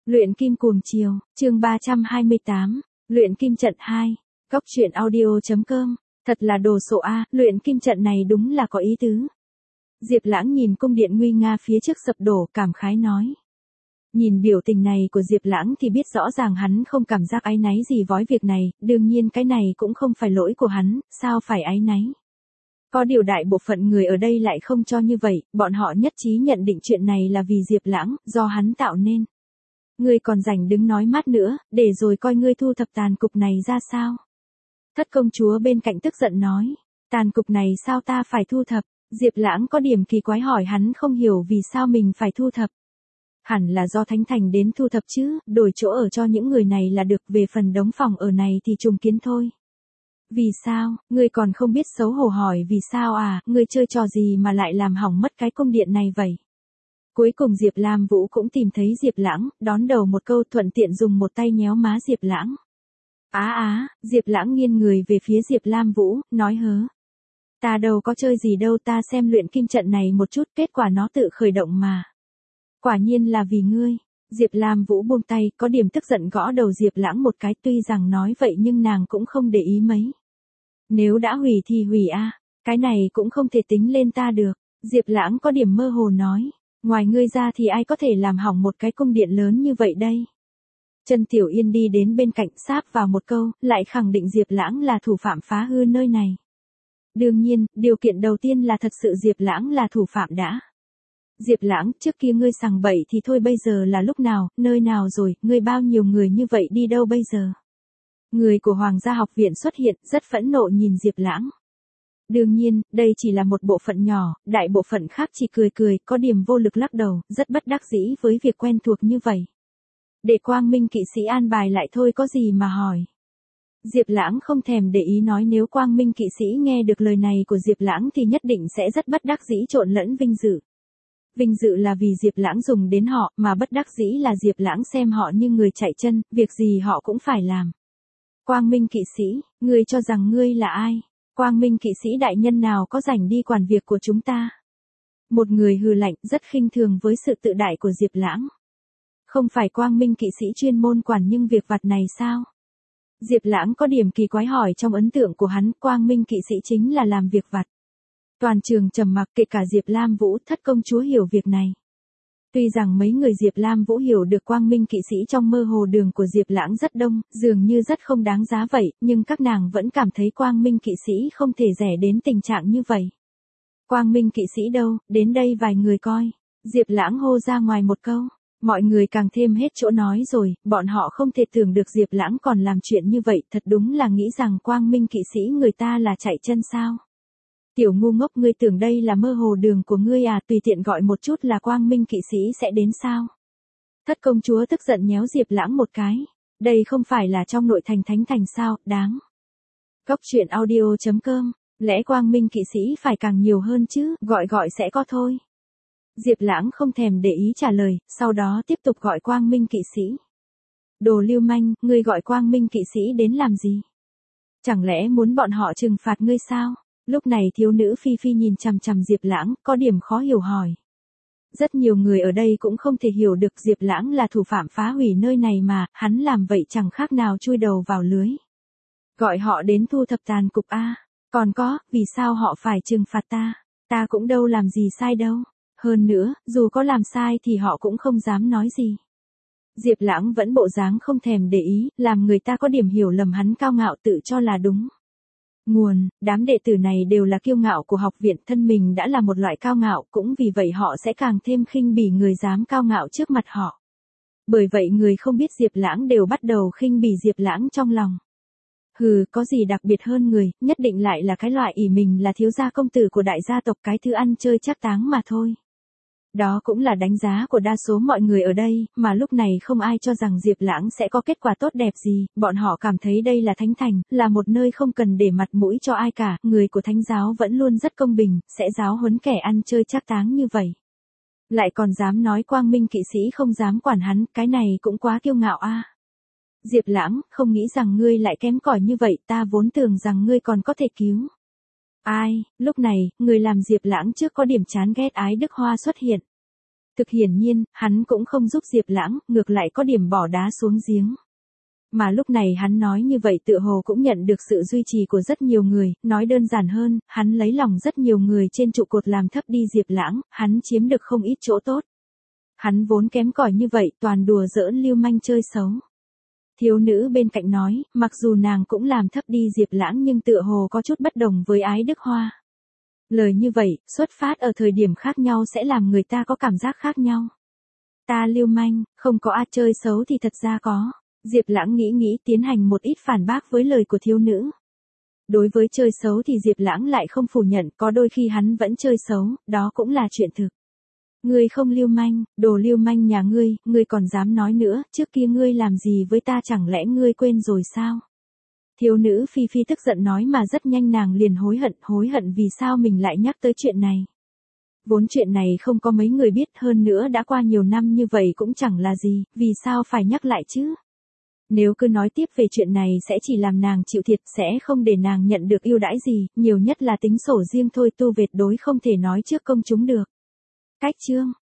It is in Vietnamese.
Luyện kim cuồng chiều, chương 328, luyện kim trận 2, Cóc truyện audio.com, thật là đồ sộ a, luyện kim trận này đúng là có ý tứ. Diệp Lãng nhìn cung điện nguy nga phía trước sập đổ, cảm khái nói. Nhìn biểu tình này của Diệp Lãng thì biết rõ ràng hắn không cảm giác áy náy gì với việc này, đương nhiên cái này cũng không phải lỗi của hắn, sao phải áy náy. Có điều đại bộ phận người ở đây lại không cho như vậy, bọn họ nhất trí nhận định chuyện này là vì Diệp Lãng, do hắn tạo nên. Ngươi còn rảnh đứng nói mát nữa, để rồi coi ngươi thu thập tàn cục này ra sao. Thất công chúa bên cạnh tức giận nói, tàn cục này sao ta phải thu thập, Diệp Lãng có điểm kỳ quái hỏi hắn không hiểu vì sao mình phải thu thập. Hẳn là do Thánh Thành đến thu thập chứ, đổi chỗ ở cho những người này là được, về phần đống phòng ở này thì trùng kiến thôi. Vì sao, ngươi còn không biết xấu hổ hỏi vì sao à, ngươi chơi trò gì mà lại làm hỏng mất cái cung điện này vậy? Cuối cùng Diệp Lam Vũ cũng tìm thấy Diệp Lãng, đón đầu một câu thuận tiện dùng một tay nhéo má Diệp Lãng. Diệp Lãng nghiêng người về phía Diệp Lam Vũ, nói hớ. Ta đâu có chơi gì đâu, ta xem luyện kim trận này một chút, kết quả nó tự khởi động mà. Quả nhiên là vì ngươi. Diệp Lam Vũ buông tay, có điểm tức giận gõ đầu Diệp Lãng một cái, tuy rằng nói vậy nhưng nàng cũng không để ý mấy. Nếu đã hủy thì hủy a, cái này cũng không thể tính lên ta được. Diệp Lãng có điểm mơ hồ nói, ngoài ngươi ra thì ai có thể làm hỏng một cái cung điện lớn như vậy đây. Trần Tiểu Yên đi đến bên cạnh sáp vào một câu, lại khẳng định Diệp Lãng là thủ phạm phá hư nơi này. Đương nhiên, điều kiện đầu tiên là thật sự Diệp Lãng là thủ phạm đã. Diệp Lãng, trước kia ngươi sằng bậy thì thôi, bây giờ là lúc nào, nơi nào rồi, ngươi bao nhiêu người như vậy đi đâu bây giờ? Người của Hoàng gia học viện xuất hiện, rất phẫn nộ nhìn Diệp Lãng. Đương nhiên, đây chỉ là một bộ phận nhỏ, đại bộ phận khác chỉ cười cười, có điểm vô lực lắc đầu, rất bất đắc dĩ với việc quen thuộc như vậy. Để Quang Minh kỵ sĩ an bài lại thôi, có gì mà hỏi. Diệp Lãng không thèm để ý nói, nếu Quang Minh kỵ sĩ nghe được lời này của Diệp Lãng thì nhất định sẽ rất bất đắc dĩ trộn lẫn vinh dự. Vinh dự là vì Diệp Lãng dùng đến họ, mà bất đắc dĩ là Diệp Lãng xem họ như người chạy chân, việc gì họ cũng phải làm. Quang Minh kỵ sĩ, ngươi cho rằng ngươi là ai? Quang Minh kỵ sĩ đại nhân nào có rảnh đi quản việc của chúng ta? Một người hừ lạnh, rất khinh thường với sự tự đại của Diệp Lãng. Không phải Quang Minh kỵ sĩ chuyên môn quản những việc vặt này sao? Diệp Lãng có điểm kỳ quái hỏi, trong ấn tượng của hắn, Quang Minh kỵ sĩ chính là làm việc vặt. Toàn trường trầm mặc, kể cả Diệp Lam Vũ, thất công chúa hiểu việc này. Tuy rằng mấy người Diệp Lam Vũ hiểu được Quang Minh kỵ sĩ trong mơ hồ đường của Diệp Lãng rất đông, dường như rất không đáng giá vậy, nhưng các nàng vẫn cảm thấy Quang Minh kỵ sĩ không thể rẻ đến tình trạng như vậy. Quang Minh kỵ sĩ đâu, đến đây vài người coi. Diệp Lãng hô ra ngoài một câu. Mọi người càng thêm hết chỗ nói rồi, bọn họ không thể tưởng được Diệp Lãng còn làm chuyện như vậy, thật đúng là nghĩ rằng Quang Minh kỵ sĩ người ta là chạy chân sao. Tiểu ngu ngốc, ngươi tưởng đây là mơ hồ đường của ngươi à, tùy tiện gọi một chút là Quang Minh kỵ sĩ sẽ đến sao? Thất công chúa tức giận nhéo Diệp Lãng một cái. Đây không phải là trong nội thành Thánh Thành sao, đáng. Cóc truyện audio.com, lẽ Quang Minh kỵ sĩ phải càng nhiều hơn chứ, gọi sẽ có thôi. Diệp Lãng không thèm để ý trả lời, sau đó tiếp tục gọi Quang Minh kỵ sĩ. Đồ lưu manh, ngươi gọi Quang Minh kỵ sĩ đến làm gì? Chẳng lẽ muốn bọn họ trừng phạt ngươi sao? Lúc này thiếu nữ Phi Phi nhìn chằm chằm Diệp Lãng, có điểm khó hiểu hỏi. Rất nhiều người ở đây cũng không thể hiểu được Diệp Lãng là thủ phạm phá hủy nơi này mà, hắn làm vậy chẳng khác nào chui đầu vào lưới. Gọi họ đến thu thập tàn cục a. Còn có, vì sao họ phải trừng phạt ta? Ta cũng đâu làm gì sai đâu. Hơn nữa, dù có làm sai thì họ cũng không dám nói gì. Diệp Lãng vẫn bộ dáng không thèm để ý, làm người ta có điểm hiểu lầm hắn cao ngạo tự cho là đúng. Nguồn, đám đệ tử này đều là kiêu ngạo của học viện, thân mình đã là một loại cao ngạo, cũng vì vậy họ sẽ càng thêm khinh bỉ người dám cao ngạo trước mặt họ. Bởi vậy người không biết Diệp Lãng đều bắt đầu khinh bỉ Diệp Lãng trong lòng. Hừ, có gì đặc biệt hơn người, nhất định lại là cái loại ỷ mình là thiếu gia công tử của đại gia tộc, cái thứ ăn chơi trác táng mà thôi. Đó cũng là đánh giá của đa số mọi người ở đây, mà lúc này không ai cho rằng Diệp Lãng sẽ có kết quả tốt đẹp gì, bọn họ cảm thấy đây là Thánh Thành, là một nơi không cần để mặt mũi cho ai cả, người của Thánh giáo vẫn luôn rất công bình, sẽ giáo huấn kẻ ăn chơi trác táng như vậy. Lại còn dám nói Quang Minh kỵ sĩ không dám quản hắn, cái này cũng quá kiêu ngạo a. Diệp Lãng, không nghĩ rằng ngươi lại kém cỏi như vậy, ta vốn tưởng rằng ngươi còn có thể cứu. Ai, lúc này, người làm Diệp Lãng trước có điểm chán ghét Ái Đức Hoa xuất hiện. Thực hiển nhiên, hắn cũng không giúp Diệp Lãng, ngược lại có điểm bỏ đá xuống giếng. Mà lúc này hắn nói như vậy tựa hồ cũng nhận được sự duy trì của rất nhiều người, nói đơn giản hơn, hắn lấy lòng rất nhiều người trên trụ cột làm thấp đi Diệp Lãng, hắn chiếm được không ít chỗ tốt. Hắn vốn kém cỏi như vậy, toàn đùa giỡn lưu manh chơi xấu. Thiếu nữ bên cạnh nói, mặc dù nàng cũng làm thấp đi Diệp Lãng nhưng tựa hồ có chút bất đồng với Ái Đức Hoa. Lời như vậy, xuất phát ở thời điểm khác nhau sẽ làm người ta có cảm giác khác nhau. Ta lưu manh, không có chơi xấu thì thật ra có. Diệp Lãng nghĩ tiến hành một ít phản bác với lời của thiếu nữ. Đối với chơi xấu thì Diệp Lãng lại không phủ nhận, có đôi khi hắn vẫn chơi xấu, đó cũng là chuyện thực. Ngươi không lưu manh, đồ lưu manh nhà ngươi còn dám nói nữa, trước kia ngươi làm gì với ta chẳng lẽ ngươi quên rồi sao? Thiếu nữ Phi Phi tức giận nói mà rất nhanh nàng liền hối hận vì sao mình lại nhắc tới chuyện này. Vốn chuyện này không có mấy người biết, hơn nữa đã qua nhiều năm như vậy cũng chẳng là gì, vì sao phải nhắc lại chứ? Nếu cứ nói tiếp về chuyện này sẽ chỉ làm nàng chịu thiệt, sẽ không để nàng nhận được ưu đãi gì, nhiều nhất là tính sổ riêng thôi, tu tuyệt đối không thể nói trước công chúng được. Cách chương